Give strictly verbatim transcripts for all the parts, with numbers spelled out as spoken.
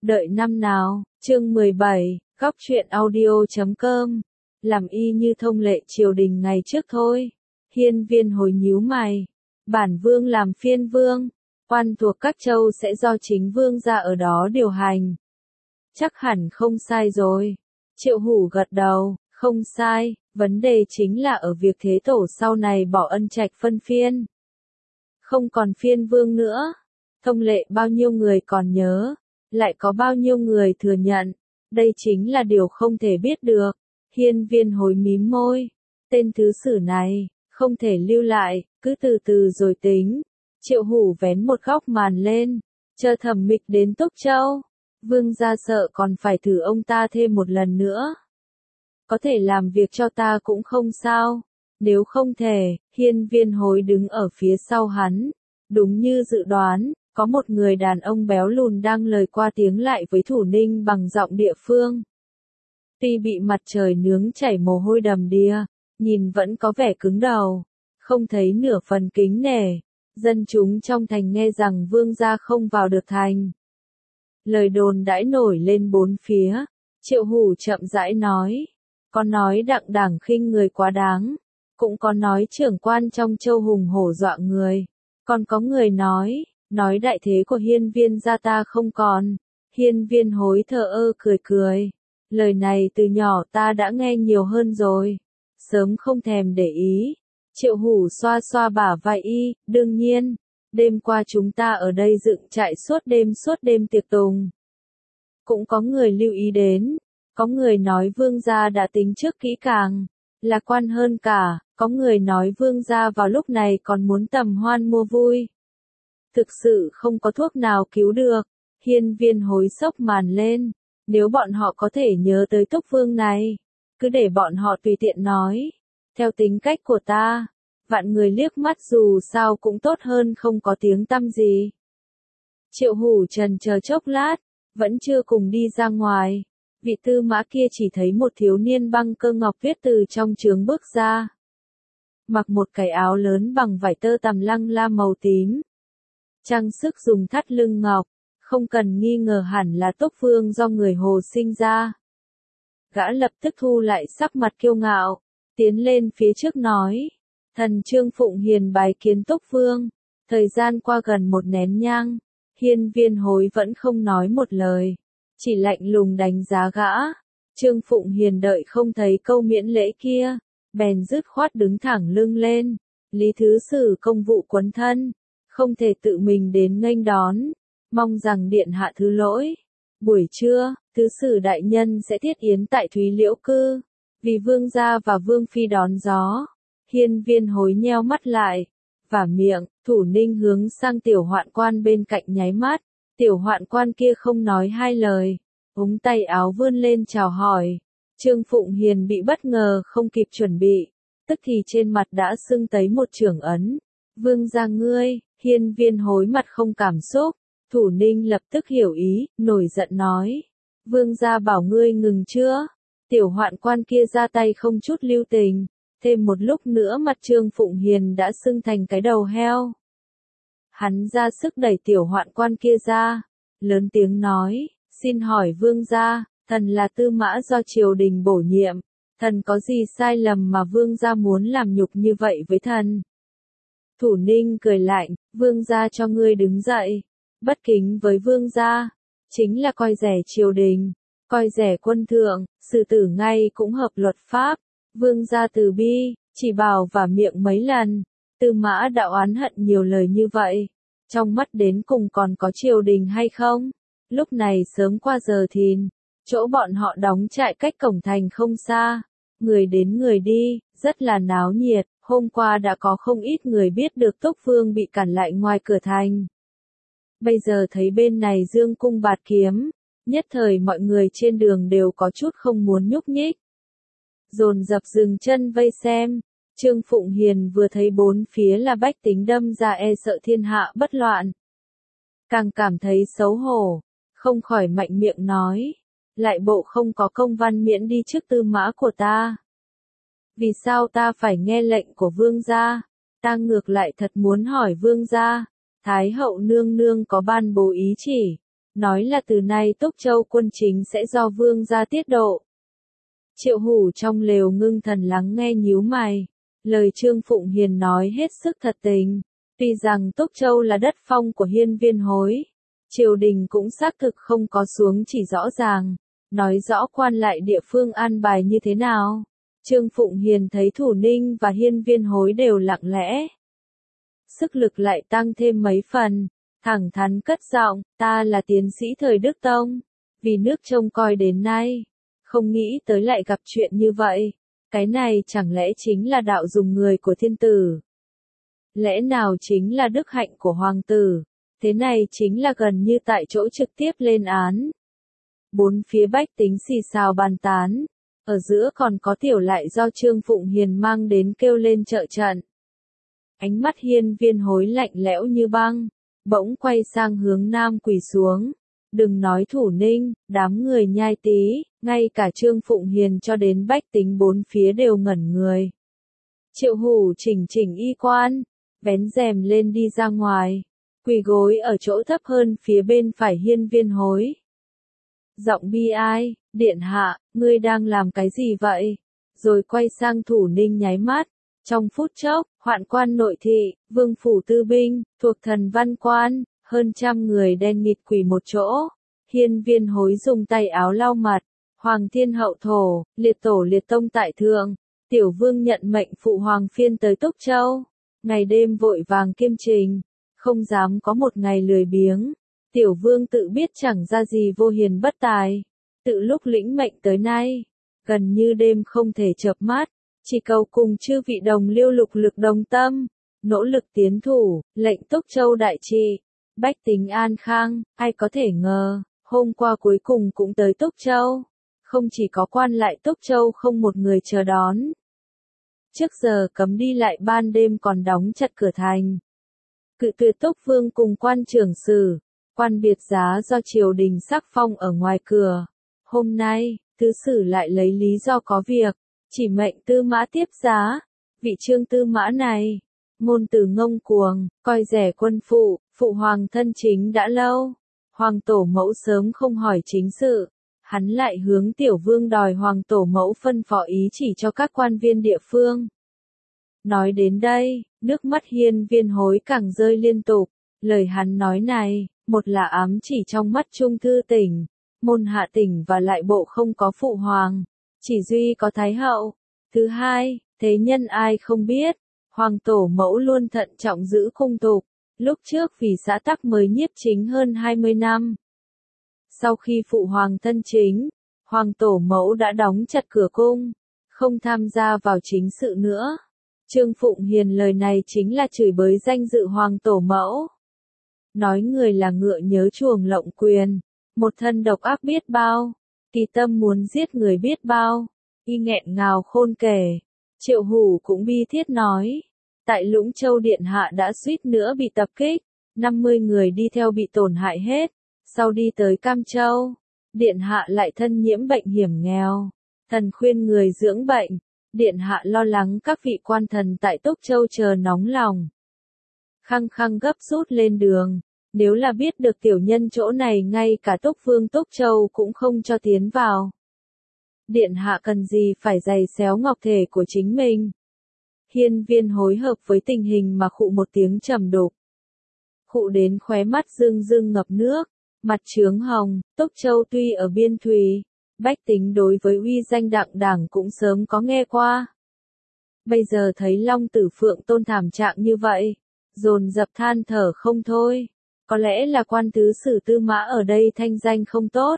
Đợi năm nào, chương mười bảy, góc truyện audio chấm com, làm y như thông lệ triều đình ngày trước thôi. Hiên Viên hồi nhíu mày, bản vương làm phiên vương, quan thuộc các châu sẽ do chính vương gia ở đó điều hành. Chắc hẳn không sai rồi. Triệu Hủ gật đầu, không sai, vấn đề chính là ở việc thế tổ sau này bỏ ân trạch phân phiên. Không còn phiên vương nữa, thông lệ bao nhiêu người còn nhớ, lại có bao nhiêu người thừa nhận, đây chính là điều không thể biết được. Hiên Viên hồi mím môi, tên thứ sử này, không thể lưu lại, cứ từ từ rồi tính. Triệu Hủ vén một góc màn lên, chờ Thẩm Mịch đến Túc Châu. Vương gia sợ còn phải thử ông ta thêm một lần nữa. Có thể làm việc cho ta cũng không sao, nếu không thể, Hiên Viên hồi đứng ở phía sau hắn. Đúng như dự đoán, có một người đàn ông béo lùn đang lời qua tiếng lại với Thủ Ninh bằng giọng địa phương. Tuy bị mặt trời nướng chảy mồ hôi đầm đìa, nhìn vẫn có vẻ cứng đầu, không thấy nửa phần kính nể. Dân chúng trong thành nghe rằng vương gia không vào được thành. Lời đồn đãi nổi lên bốn phía. Triệu Hủ chậm rãi nói, có nói đặng đảng khinh người quá đáng, cũng có nói trưởng quan trong châu hùng hổ dọa người, còn có người nói, nói đại thế của Hiên Viên gia ta không còn. Hiên Viên hối thờ ơ cười cười, lời này từ nhỏ ta đã nghe nhiều hơn rồi, sớm không thèm để ý. Triệu Hủ xoa xoa bả vai y, đương nhiên, đêm qua chúng ta ở đây dựng trại suốt đêm suốt đêm tiệc tùng. Cũng có người lưu ý đến, có người nói vương gia đã tính trước kỹ càng, lạc quan hơn cả, có người nói vương gia vào lúc này còn muốn tầm hoan mua vui. Thực sự không có thuốc nào cứu được. Hiên Viên hối sốc màn lên, nếu bọn họ có thể nhớ tới Túc Vương này, cứ để bọn họ tùy tiện nói. Theo tính cách của ta, vạn người liếc mắt dù sao cũng tốt hơn không có tiếng tăm gì. Triệu Hủ trần chờ chốc lát, vẫn chưa cùng đi ra ngoài. Vị tư mã kia chỉ thấy một thiếu niên băng cơ ngọc tuyết từ trong trướng bước ra. Mặc một cái áo lớn bằng vải tơ tằm lăng la màu tím. Trang sức dùng thắt lưng ngọc, không cần nghi ngờ hẳn là Túc Vương do người Hồ sinh ra. Gã lập tức thu lại sắc mặt kiêu ngạo, tiến lên phía trước nói, thần Trương Phụng Hiền bái kiến Túc Vương. Thời gian qua gần một nén nhang, Hiên Viên hối vẫn không nói một lời, chỉ lạnh lùng đánh giá gã. Trương Phụng Hiền đợi không thấy câu miễn lễ kia, bèn dứt khoát đứng thẳng lưng lên. Lý thứ sử công vụ quấn thân, không thể tự mình đến nghênh đón, mong rằng điện hạ thứ lỗi. Buổi trưa, thứ sử đại nhân sẽ thiết yến tại Thúy Liễu Cư, vì vương gia và vương phi đón gió. Hiên Viên hối nheo mắt lại, vả miệng. Thủ Ninh hướng sang tiểu hoạn quan bên cạnh nháy mắt, tiểu hoạn quan kia không nói hai lời, ống tay áo vươn lên chào hỏi. Trương Phụng Hiền bị bất ngờ không kịp chuẩn bị, tức thì trên mặt đã sưng tấy một chưởng ấn. Vương gia ngươi. Hiên Viên hối mặt không cảm xúc. Thủ Ninh lập tức hiểu ý, nổi giận nói, vương gia bảo ngươi ngừng chưa? Tiểu hoạn quan kia ra tay không chút lưu tình, thêm một lúc nữa mặt Trương Phụng Hiền đã sưng thành cái đầu heo. Hắn ra sức đẩy tiểu hoạn quan kia ra, lớn tiếng nói, xin hỏi vương gia, thần là tư mã do triều đình bổ nhiệm, thần có gì sai lầm mà vương gia muốn làm nhục như vậy với thần? Thủ Ninh cười lạnh, vương gia cho ngươi đứng dậy, bất kính với vương gia, chính là coi rẻ triều đình, coi rẻ quân thượng, xử tử ngay cũng hợp luật pháp. Vương gia từ bi, chỉ bảo và miệng mấy lần. Tư mã đạo oán hận nhiều lời như vậy, trong mắt đến cùng còn có triều đình hay không? Lúc này sớm qua giờ thìn, chỗ bọn họ đóng trại cách cổng thành không xa, người đến người đi, rất là náo nhiệt. Hôm qua đã có không ít người biết được Túc Vương bị cản lại ngoài cửa thành. Bây giờ thấy bên này dương cung bạt kiếm, nhất thời mọi người trên đường đều có chút không muốn nhúc nhích. Dồn dập dừng chân vây xem. Trương Phụng Hiền vừa thấy bốn phía là bách tính đâm ra e sợ thiên hạ bất loạn, càng cảm thấy xấu hổ, không khỏi mạnh miệng nói, lại bộ không có công văn miễn đi trước tư mã của ta. Vì sao ta phải nghe lệnh của vương gia? Ta ngược lại thật muốn hỏi vương gia, Thái hậu nương nương có ban bố ý chỉ, nói là từ nay Túc Châu quân chính sẽ do vương gia tiết độ. Triệu Hủ trong lều ngưng thần lắng nghe nhíu mày, lời Trương Phụng Hiền nói hết sức thật tình, tuy rằng Túc Châu là đất phong của Hiên Viên Hối, triều đình cũng xác thực không có xuống chỉ rõ ràng, nói rõ quan lại địa phương an bài như thế nào. Trương Phụng Hiền thấy Thủ Ninh và Hiên Viên Hối đều lặng lẽ, sức lực lại tăng thêm mấy phần, thẳng thắn cất giọng, ta là tiến sĩ thời Đức Tông, vì nước trông coi đến nay, không nghĩ tới lại gặp chuyện như vậy, cái này chẳng lẽ chính là đạo dùng người của thiên tử? Lẽ nào chính là đức hạnh của hoàng tử? Thế này chính là gần như tại chỗ trực tiếp lên án. Bốn phía bách tính xì xào bàn tán, ở giữa còn có tiểu lại do Trương Phụng Hiền mang đến kêu lên trợ trận. Ánh mắt Hiên Viên Hối lạnh lẽo như băng, bỗng quay sang hướng nam quỳ xuống. Đừng nói Thủ Ninh, đám người nhai tí, ngay cả Trương Phụng Hiền cho đến bách tính bốn phía đều ngẩn người. Triệu Hủ chỉnh chỉnh y quan, vén rèm lên đi ra ngoài, quỳ gối ở chỗ thấp hơn phía bên phải Hiên Viên Hối. Giọng bi ai, điện hạ, ngươi đang làm cái gì vậy? Rồi quay sang Thủ Ninh nháy mắt. Trong phút chốc, hoạn quan nội thị, vương phủ tư binh, thuộc thần văn quan, hơn trăm người đen nghịt quỳ một chỗ. Hiên Viên Hối dùng tay áo lau mặt, Hoàng thiên hậu thổ, liệt tổ liệt tông tại thượng, tiểu vương nhận mệnh phụ hoàng phiên tới Túc Châu. Ngày đêm vội vàng kiêm trình, không dám có một ngày lười biếng. Tiểu vương tự biết chẳng ra gì vô hiền bất tài, tự lúc lĩnh mệnh tới nay, gần như đêm không thể chợp mắt, chỉ cầu cùng chư vị đồng liêu lục lực đồng tâm, nỗ lực tiến thủ, lệnh Túc Châu đại trị, bách tính an khang. Ai có thể ngờ, hôm qua cuối cùng cũng tới Túc Châu, không chỉ có quan lại Túc Châu không một người chờ đón. Trước giờ cấm đi lại ban đêm còn đóng chặt cửa thành. Cự tuyệt Túc Vương cùng quan trưởng sử, quan biệt giá do triều đình sắc phong ở ngoài cửa. Hôm nay, thứ sử lại lấy lý do có việc, chỉ mệnh Tư Mã tiếp giá. Vị Trương Tư Mã này, ngôn từ ngông cuồng, coi rẻ quân phụ, phụ hoàng thân chính đã lâu. Hoàng tổ mẫu sớm không hỏi chính sự, hắn lại hướng tiểu vương đòi hoàng tổ mẫu phân phó ý chỉ cho các quan viên địa phương. Nói đến đây, nước mắt Hiên Viên Hối càng rơi liên tục, lời hắn nói này, một là ám chỉ trong mắt Trung Thư tỉnh, môn hạ tỉnh và lại bộ không có phụ hoàng, chỉ duy có thái hậu. Thứ hai, thế nhân ai không biết, hoàng tổ mẫu luôn thận trọng giữ cung tục, lúc trước vì xã tắc mới nhiếp chính hơn hai mươi năm. Sau khi phụ hoàng thân chính, hoàng tổ mẫu đã đóng chặt cửa cung, không tham gia vào chính sự nữa. Trương Phụng Hiền lời này chính là chửi bới danh dự hoàng tổ mẫu. Nói người là ngựa nhớ chuồng lộng quyền, một thân độc ác biết bao, kỳ tâm muốn giết người biết bao, y nghẹn ngào khôn kể. Triệu Hủ cũng bi thiết nói, tại Lũng Châu Điện Hạ đã suýt nữa bị tập kích, năm mươi người đi theo bị tổn hại hết, sau đi tới Cam Châu, Điện Hạ lại thân nhiễm bệnh hiểm nghèo, thần khuyên người dưỡng bệnh, Điện Hạ lo lắng các vị quan thần tại Túc Châu chờ nóng lòng. Khăng khăng gấp rút lên đường, nếu là biết được tiểu nhân chỗ này ngay cả Túc Vương Túc Châu cũng không cho tiến vào. Điện Hạ cần gì phải giày xéo ngọc thể của chính mình. Hiên Viên hối hợp với tình hình mà khụ một tiếng trầm đục. Khụ đến khóe mắt rưng rưng ngập nước, mặt chướng hồng. Túc Châu tuy ở biên thùy, bách tính đối với uy danh đặng đảng cũng sớm có nghe qua. Bây giờ thấy Long Tử Phượng Tôn thảm trạng như vậy, dồn dập than thở không thôi. Có lẽ là quan thứ sử Tư Mã ở đây thanh danh không tốt.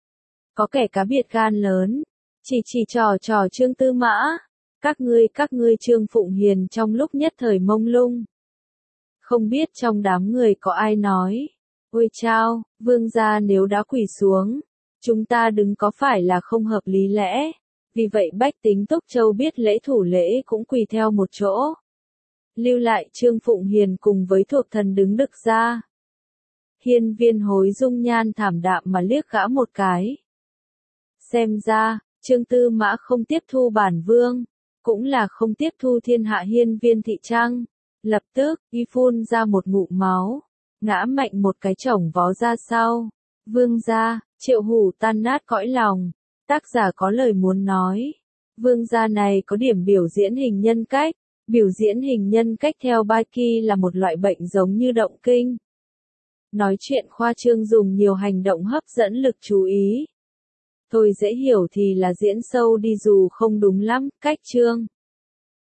Có kẻ cá biệt gan lớn, chỉ chỉ trò trò Trương Tư Mã. Các ngươi các ngươi Trương Phụng Hiền trong lúc nhất thời mông lung. Không biết trong đám người có ai nói, ôi chao, vương gia nếu đã quỳ xuống, chúng ta đứng có phải là không hợp lý lẽ, vì vậy bách tính Túc Châu biết lễ thủ lễ cũng quỳ theo một chỗ. Lưu lại Trương Phụng Hiền cùng với thuộc thần đứng đực ra. Hiên Viên hối dung nhan thảm đạm mà liếc gã một cái. Xem ra, Trương Tư Mã không tiếp thu bản vương, cũng là không tiếp thu thiên hạ Hiên Viên thị trang. Lập tức, y phun ra một ngụm máu, ngã mạnh một cái chổng vó ra sau. Vương gia, Triệu Hủ tan nát cõi lòng. Tác giả có lời muốn nói. Vương gia này có điểm biểu diễn hình nhân cách. Biểu diễn hình nhân cách theo Baiki là một loại bệnh giống như động kinh. Nói chuyện khoa trương dùng nhiều hành động hấp dẫn lực chú ý. Tôi dễ hiểu thì là diễn sâu đi dù không đúng lắm, cách trương.